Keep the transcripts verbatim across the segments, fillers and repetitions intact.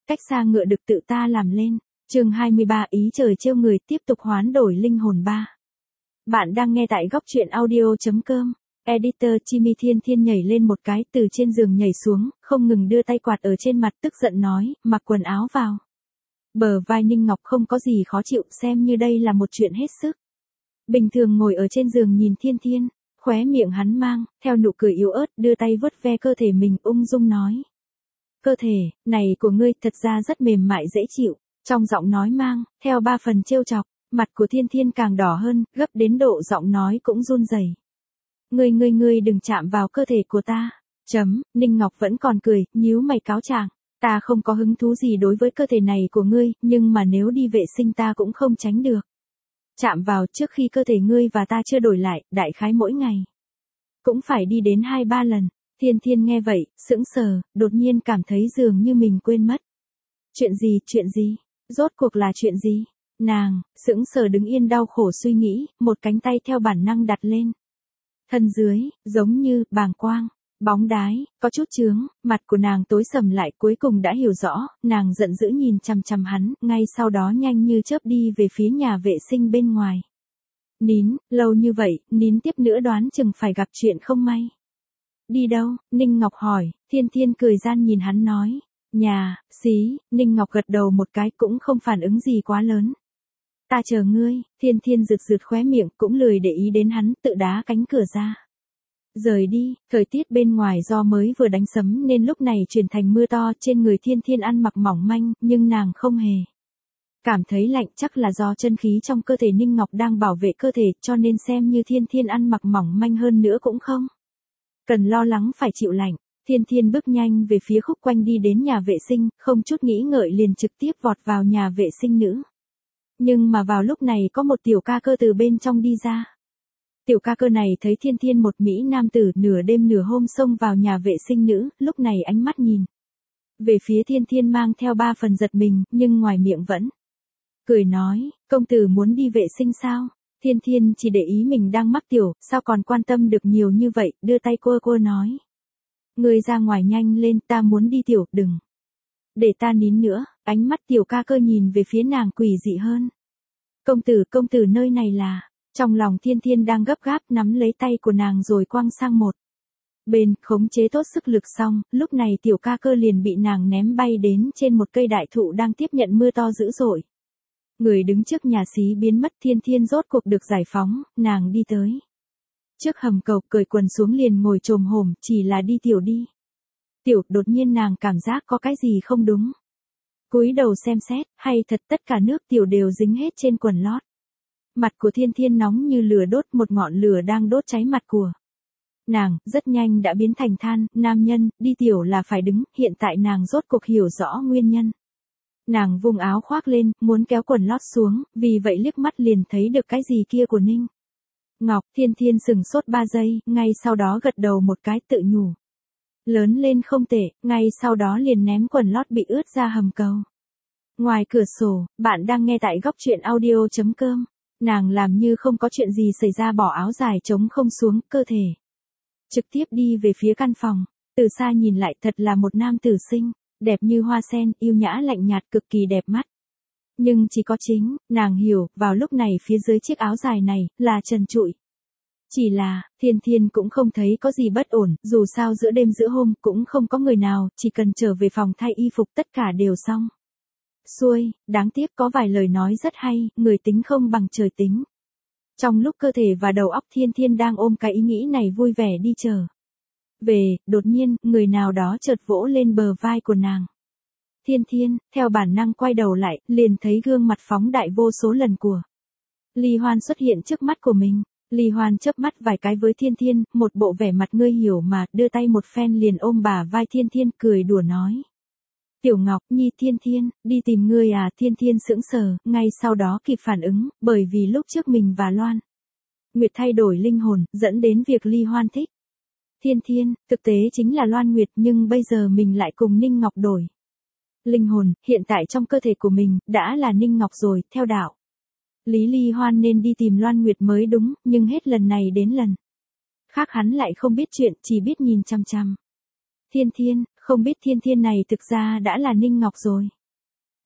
cách xa ngựa được tự ta làm lên. Chương hai mươi ba ý trời trêu người tiếp tục hoán đổi linh hồn ba. Bạn đang nghe tại góc truyện audio chấm com. Editor Chimi Thiên Thiên nhảy lên một cái từ trên giường nhảy xuống, không ngừng đưa tay quạt ở trên mặt tức giận nói, mặc quần áo vào. Bờ vai Ninh Ngọc không có gì khó chịu, xem như đây là một chuyện hết sức. Bình thường ngồi ở trên giường nhìn Thiên Thiên, khóe miệng hắn mang, theo nụ cười yếu ớt đưa tay vuốt ve cơ thể mình ung dung nói. Cơ thể, này của ngươi thật ra rất mềm mại dễ chịu, trong giọng nói mang, theo ba phần trêu chọc, mặt của Thiên Thiên càng đỏ hơn, gấp đến độ giọng nói cũng run rẩy. Ngươi ngươi ngươi đừng chạm vào cơ thể của ta. Chấm, Ninh Ngọc vẫn còn cười, nhíu mày cáo trạng. Ta không có hứng thú gì đối với cơ thể này của ngươi, nhưng mà nếu đi vệ sinh ta cũng không tránh được. Chạm vào trước khi cơ thể ngươi và ta chưa đổi lại, đại khái mỗi ngày. Cũng phải đi đến hai ba lần. Thiên Thiên nghe vậy, sững sờ, đột nhiên cảm thấy dường như mình quên mất. Chuyện gì, chuyện gì? Rốt cuộc là chuyện gì? Nàng, sững sờ đứng yên đau khổ suy nghĩ, một cánh tay theo bản năng đặt lên. Thân dưới, giống như, bàng quang, bóng đái, có chút chướng, mặt của nàng tối sầm lại cuối cùng đã hiểu rõ, nàng giận dữ nhìn chằm chằm hắn, ngay sau đó nhanh như chớp đi về phía nhà vệ sinh bên ngoài. Nín, lâu như vậy, nín tiếp nữa đoán chừng phải gặp chuyện không may. Đi đâu? Ninh Ngọc hỏi, Thiên Thiên cười gian nhìn hắn nói. Nhà, xí, Ninh Ngọc gật đầu một cái cũng không phản ứng gì quá lớn. Ta chờ ngươi, Thiên Thiên rực rực khóe miệng cũng lười để ý đến hắn, tự đá cánh cửa ra. Rời đi, thời tiết bên ngoài do mới vừa đánh sấm nên lúc này chuyển thành mưa to, trên người Thiên Thiên ăn mặc mỏng manh, nhưng nàng không hề cảm thấy lạnh, chắc là do chân khí trong cơ thể Ninh Ngọc đang bảo vệ cơ thể, cho nên xem như Thiên Thiên ăn mặc mỏng manh hơn nữa cũng không cần lo lắng phải chịu lạnh. Thiên Thiên bước nhanh về phía khúc quanh đi đến nhà vệ sinh, không chút nghĩ ngợi liền trực tiếp vọt vào nhà vệ sinh nữ. Nhưng mà vào lúc này có một tiểu ca cơ từ bên trong đi ra. Tiểu ca cơ này thấy Thiên Thiên một mỹ nam tử nửa đêm nửa hôm xông vào nhà vệ sinh nữ, lúc này ánh mắt nhìn về phía Thiên Thiên mang theo ba phần giật mình, nhưng ngoài miệng vẫn cười nói, công tử muốn đi vệ sinh sao? Thiên Thiên chỉ để ý mình đang mắc tiểu, sao còn quan tâm được nhiều như vậy, đưa tay cô cô nói. Ngươi ra ngoài nhanh lên, ta muốn đi tiểu, đừng để ta nín nữa. Ánh mắt tiểu ca cơ nhìn về phía nàng quỷ dị hơn. Công tử, công tử nơi này là, trong lòng Thiên Thiên đang gấp gáp nắm lấy tay của nàng rồi quăng sang một bên, khống chế tốt sức lực xong, lúc này tiểu ca cơ liền bị nàng ném bay đến trên một cây đại thụ đang tiếp nhận mưa to dữ dội. Người đứng trước nhà xí biến mất, Thiên Thiên rốt cuộc được giải phóng, nàng đi tới trước hầm cầu, cởi quần xuống liền ngồi chồm hổm, chỉ là đi tiểu đi. Tiểu, đột nhiên nàng cảm giác có cái gì không đúng. Cúi đầu xem xét, hay thật tất cả nước tiểu đều dính hết trên quần lót. Mặt của Thiên Thiên nóng như lửa đốt, một ngọn lửa đang đốt cháy mặt của nàng, rất nhanh đã biến thành than. Nam nhân, đi tiểu là phải đứng, hiện tại nàng rốt cuộc hiểu rõ nguyên nhân. Nàng vung áo khoác lên, muốn kéo quần lót xuống, vì vậy liếc mắt liền thấy được cái gì kia của Ninh Ngọc. Thiên Thiên sừng sốt ba giây, ngay sau đó gật đầu một cái tự nhủ. Lớn lên không tệ, ngay sau đó liền ném quần lót bị ướt ra hầm cầu. Ngoài cửa sổ, bạn đang nghe tại góc truyện audio chấm com. Nàng làm như không có chuyện gì xảy ra, bỏ áo dài trống không xuống, cơ thể trực tiếp đi về phía căn phòng. Từ xa nhìn lại thật là một nam tử xinh, đẹp như hoa sen, yêu nhã lạnh nhạt, cực kỳ đẹp mắt. Nhưng chỉ có chính, nàng hiểu, vào lúc này phía dưới chiếc áo dài này, là trần trụi. Chỉ là, Thiên Thiên cũng không thấy có gì bất ổn, dù sao giữa đêm giữa hôm cũng không có người nào, chỉ cần trở về phòng thay y phục tất cả đều xong. Xuôi, đáng tiếc có vài lời nói rất hay, người tính không bằng trời tính. Trong lúc cơ thể và đầu óc Thiên Thiên đang ôm cái ý nghĩ này vui vẻ đi chờ về, đột nhiên, người nào đó chợt vỗ lên bờ vai của nàng. Thiên Thiên, theo bản năng quay đầu lại, liền thấy gương mặt phóng đại vô số lần của Ly Hoan xuất hiện trước mắt của mình. Ly Hoan chớp mắt vài cái với Thiên Thiên, một bộ vẻ mặt ngươi hiểu mà, đưa tay một phen liền ôm bả vai Thiên Thiên, cười đùa nói. Tiểu Ngọc Nhi, Thiên Thiên, đi tìm ngươi à? Thiên Thiên sững sờ, ngay sau đó kịp phản ứng, bởi vì lúc trước mình và Loan Nguyệt thay đổi linh hồn, dẫn đến việc Ly Hoan thích Thiên Thiên, thực tế chính là Loan Nguyệt, nhưng bây giờ mình lại cùng Ninh Ngọc đổi linh hồn, hiện tại trong cơ thể của mình, đã là Ninh Ngọc rồi, theo đạo lý Ly Hoan nên đi tìm Loan Nguyệt mới đúng, nhưng hết lần này đến lần khác hắn lại không biết chuyện, chỉ biết nhìn chăm chăm Thiên Thiên, không biết Thiên Thiên này thực ra đã là Ninh Ngọc rồi.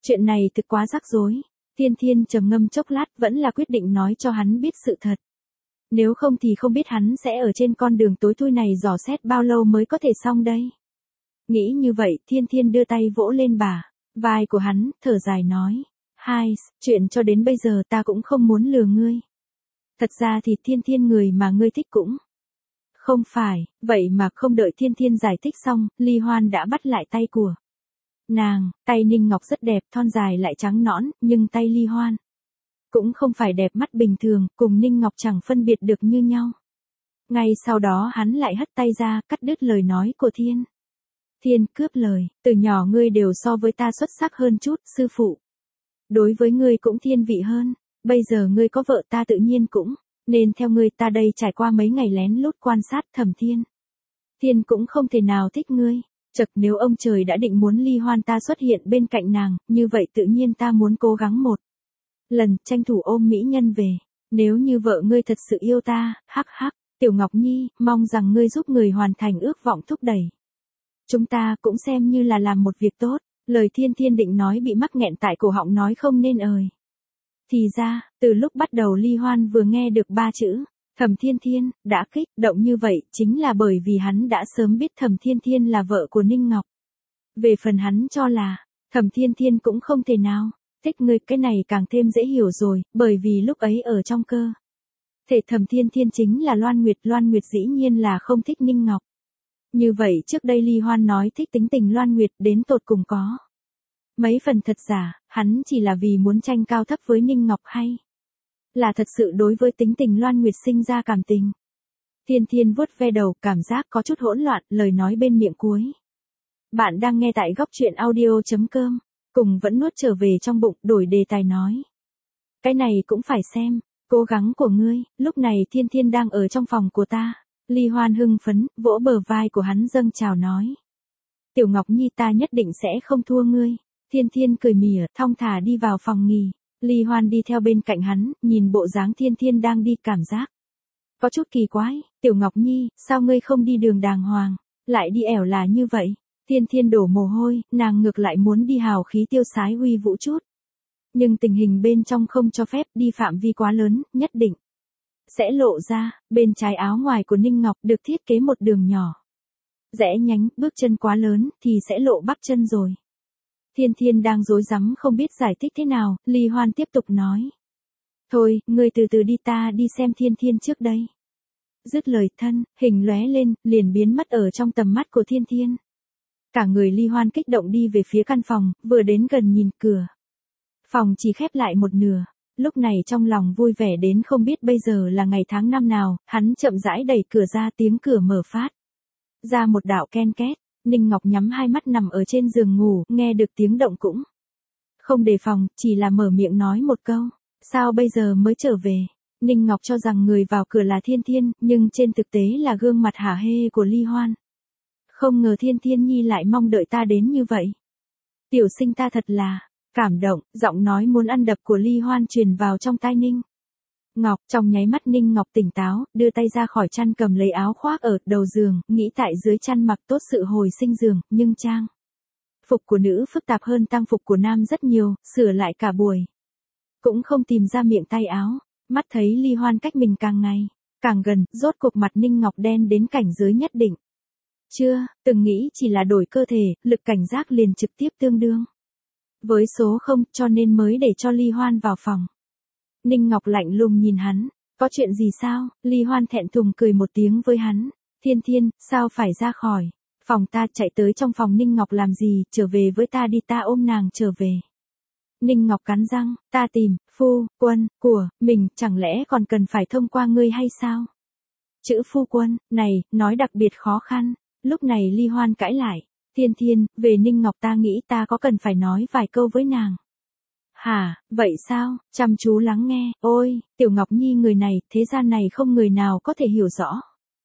Chuyện này thực quá rắc rối. Thiên Thiên trầm ngâm chốc lát vẫn là quyết định nói cho hắn biết sự thật. Nếu không thì không biết hắn sẽ ở trên con đường tối thui này dò xét bao lâu mới có thể xong đây. Nghĩ như vậy, Thiên Thiên đưa tay vỗ lên bả vai của hắn, thở dài nói. Hai, chuyện cho đến bây giờ ta cũng không muốn lừa ngươi. Thật ra thì Thiên Thiên người mà ngươi thích cũng không phải, vậy mà không đợi Thiên Thiên giải thích xong, Ly Hoan đã bắt lại tay của nàng. Tay Ninh Ngọc rất đẹp, thon dài lại trắng nõn, nhưng tay Ly Hoan cũng không phải đẹp mắt bình thường, cùng Ninh Ngọc chẳng phân biệt được như nhau. Ngay sau đó hắn lại hất tay ra, cắt đứt lời nói của Thiên Thiên. Cướp lời, từ nhỏ ngươi đều so với ta xuất sắc hơn chút, sư phụ. Đối với ngươi cũng thiên vị hơn, bây giờ ngươi có vợ ta tự nhiên cũng nên theo ngươi. Ta đây trải qua mấy ngày lén lút quan sát Thẩm Thiên. Thiên cũng không thể nào thích ngươi. Chật, nếu ông trời đã định muốn Ly Hoan ta xuất hiện bên cạnh nàng, như vậy tự nhiên ta muốn cố gắng một lần, tranh thủ ôm mỹ nhân về. Nếu như vợ ngươi thật sự yêu ta, hắc hắc, Tiểu Ngọc Nhi, mong rằng ngươi giúp người hoàn thành ước vọng thúc đẩy. Chúng ta cũng xem như là làm một việc tốt. Lời Thiên Thiên định nói bị mắc nghẹn tại cổ họng nói không nên ời. Thì ra, từ lúc bắt đầu Ly Hoan vừa nghe được ba chữ Thẩm Thiên Thiên đã kích động như vậy chính là bởi vì hắn đã sớm biết Thẩm Thiên Thiên là vợ của Ninh Ngọc. Về phần hắn cho là Thẩm Thiên Thiên cũng không thể nào thích ngươi, cái này càng thêm dễ hiểu rồi, bởi vì lúc ấy ở trong cơ thể Thẩm Thiên Thiên chính là Loan Nguyệt, Loan Nguyệt dĩ nhiên là không thích Ninh Ngọc. Như vậy trước đây Ly Hoan nói thích tính tình Loan Nguyệt đến tột cùng có mấy phần thật giả, hắn chỉ là vì muốn tranh cao thấp với Ninh Ngọc hay là thật sự đối với tính tình Loan Nguyệt sinh ra cảm tình. Thiên Thiên vuốt ve đầu, cảm giác có chút hỗn loạn, lời nói bên miệng cuối. Bạn đang nghe tại góc truyện audio.com, cùng vẫn nuốt trở về trong bụng, đổi đề tài nói. Cái này cũng phải xem, cố gắng của ngươi. Lúc này Thiên Thiên đang ở trong phòng của ta. Ly Hoan hưng phấn, vỗ bờ vai của hắn dâng chào nói. Tiểu Ngọc Nhi, ta nhất định sẽ không thua ngươi. Thiên Thiên cười mỉa, thong thả đi vào phòng nghỉ. Ly Hoan đi theo bên cạnh hắn, nhìn bộ dáng Thiên Thiên đang đi, cảm giác có chút kỳ quái. Tiểu Ngọc Nhi, sao ngươi không đi đường đàng hoàng, lại đi ẻo là như vậy? Thiên Thiên đổ mồ hôi, nàng ngược lại muốn đi hào khí tiêu sái uy vũ chút. Nhưng tình hình bên trong không cho phép, đi phạm vi quá lớn, nhất định sẽ lộ ra. Bên trái áo ngoài của Ninh Ngọc được thiết kế một đường nhỏ rẽ nhánh, bước chân quá lớn thì sẽ lộ bắp chân rồi. Thiên Thiên đang rối rắm không biết giải thích thế nào, Ly Hoan tiếp tục nói. Thôi, ngươi từ từ đi, ta đi xem Thiên Thiên trước đây. Dứt lời, thân hình lóe lên, liền biến mất ở trong tầm mắt của Thiên Thiên. Cả người Ly Hoan kích động đi về phía căn phòng, vừa đến gần nhìn cửa phòng chỉ khép lại một nửa. Lúc này trong lòng vui vẻ đến không biết bây giờ là ngày tháng năm nào, hắn chậm rãi đẩy cửa ra, tiếng cửa mở phát ra một đạo ken két. Ninh Ngọc nhắm hai mắt nằm ở trên giường ngủ, nghe được tiếng động cũng không đề phòng, chỉ là mở miệng nói một câu. Sao bây giờ mới trở về? Ninh Ngọc cho rằng người vào cửa là Thiên Thiên, nhưng trên thực tế là gương mặt hả hê của Ly Hoan. Không ngờ Thiên Thiên Nhi lại mong đợi ta đến như vậy. Tiểu sinh ta thật là cảm động. Giọng nói muốn ăn đập của Ly Hoan truyền vào trong tai Ninh Ngọc. Trong nháy mắt Ninh Ngọc tỉnh táo, đưa tay ra khỏi chăn, cầm lấy áo khoác ở đầu giường, nghĩ tại dưới chăn mặc tốt sự hồi sinh giường, nhưng trang phục của nữ phức tạp hơn tang phục của nam rất nhiều, sửa lại cả buổi cũng không tìm ra miệng tay áo. Mắt thấy Ly Hoan cách mình càng ngày càng gần, rốt cuộc mặt Ninh Ngọc đen đến cảnh giới nhất định. Chưa từng nghĩ chỉ là đổi cơ thể, lực cảnh giác liền trực tiếp tương đương với số không, cho nên mới để cho Ly Hoan vào phòng. Ninh Ngọc lạnh lùng nhìn hắn. Có chuyện gì sao? Ly Hoan thẹn thùng cười một tiếng với hắn. Thiên Thiên, sao phải ra khỏi phòng ta, chạy tới trong phòng Ninh Ngọc làm gì? Trở về với ta đi, ta ôm nàng trở về. Ninh Ngọc cắn răng, ta tìm phu quân của mình, chẳng lẽ còn cần phải thông qua ngươi hay sao? Chữ phu quân này nói đặc biệt khó khăn. Lúc này Ly Hoan cãi lại. Thiên Thiên, về Ninh Ngọc ta nghĩ ta có cần phải nói vài câu với nàng. Hả, vậy sao? Chăm chú lắng nghe. Ôi, Tiểu Ngọc Nhi, người này, thế gian này không người nào có thể hiểu rõ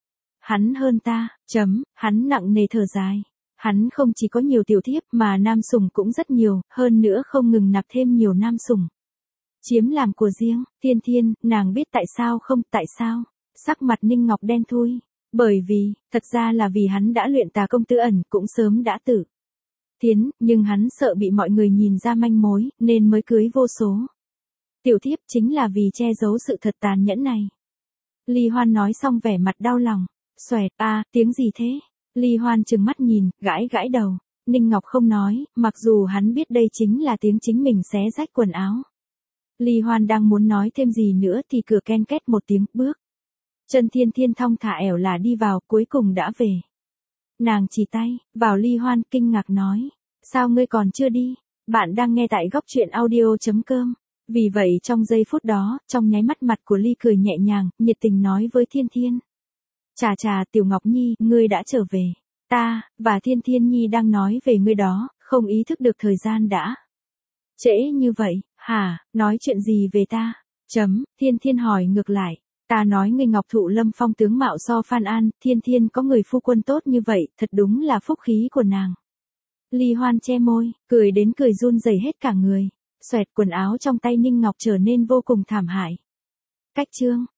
hắn hơn ta. Chấm, hắn nặng nề thở dài. Hắn không chỉ có nhiều tiểu thiếp mà nam sủng cũng rất nhiều, hơn nữa không ngừng nạp thêm nhiều nam sủng chiếm làm của riêng. Thiên Thiên, nàng biết tại sao không? Tại sao? Sắc mặt Ninh Ngọc đen thui. Bởi vì, thật ra là vì hắn đã luyện tà công tư ẩn, cũng sớm đã tử Tiến, nhưng hắn sợ bị mọi người nhìn ra manh mối, nên mới cưới vô số. Tiểu thiếp chính là vì che giấu sự thật tàn nhẫn này. Ly Hoan nói xong vẻ mặt đau lòng. Xoẹt, a, tiếng gì thế? Ly Hoan trừng mắt nhìn, gãi gãi đầu. Ninh Ngọc không nói, mặc dù hắn biết đây chính là tiếng chính mình xé rách quần áo. Ly Hoan đang muốn nói thêm gì nữa thì cửa ken két một tiếng, bước. Chân Thiên Thiên thong thả ẻo là đi vào, cuối cùng đã về. Nàng chỉ tay, vào Ly Hoan kinh ngạc nói. Sao ngươi còn chưa đi? Bạn đang nghe tại góc truyện audio.com. Vì vậy trong giây phút đó, trong nháy mắt mặt của Ly cười nhẹ nhàng, nhiệt tình nói với Thiên Thiên. Chà chà, Tiểu Ngọc Nhi, ngươi đã trở về. Ta, và Thiên Thiên Nhi đang nói về ngươi đó, không ý thức được thời gian đã. Trễ như vậy, hả, nói chuyện gì về ta? Chấm, Thiên Thiên hỏi ngược lại. Ta nói ngươi Ngọc Thụ Lâm Phong tướng mạo so Phan An, Thiên Thiên có người phu quân tốt như vậy, thật đúng là phúc khí của nàng. Ly Hoan che môi, cười đến cười run rẩy hết cả người. Xoẹt, quần áo trong tay Ninh Ngọc trở nên vô cùng thảm hại. Cách chương